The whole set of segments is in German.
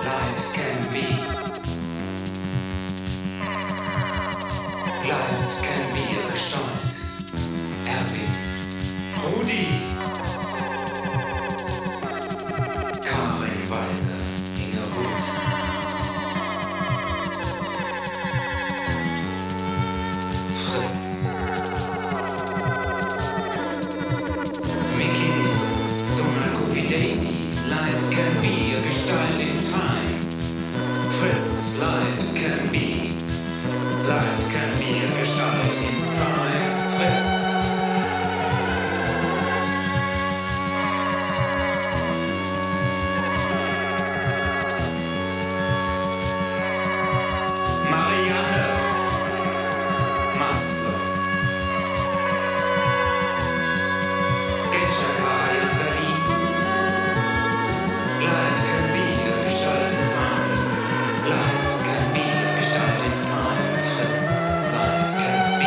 Life can be. Life can be a Gestalt. Erwin, Rudi, Karin Walter, Inge Ruth, Fritz, Mickey, Donald Goofy Daisy. Life can be a Gestalt in time. Fritz, life can be. Life can be a Gestalt in time. Fritz. Marianne. Maslow. Geldschakal in Berlin. Life can be a Gestalt in time. Life can be a Gestalt in time. Fritz. Life can be.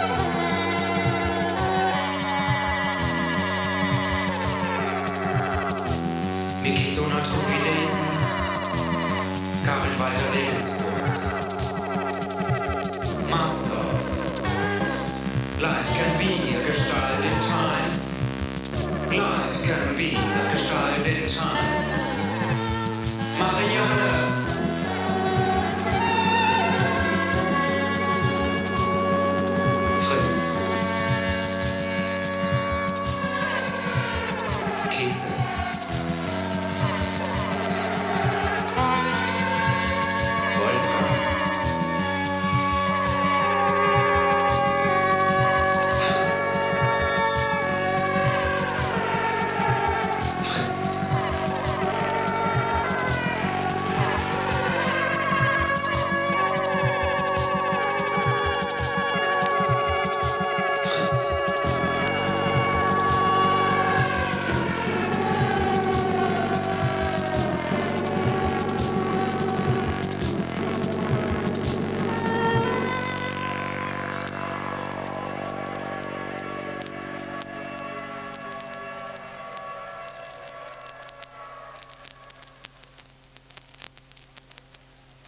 Mickey Donald Goofy Daisy. Karin Walter Regensburg. Maslow. Life can be a Gestalt in time. Life can be a Gestalt in time. Marianne.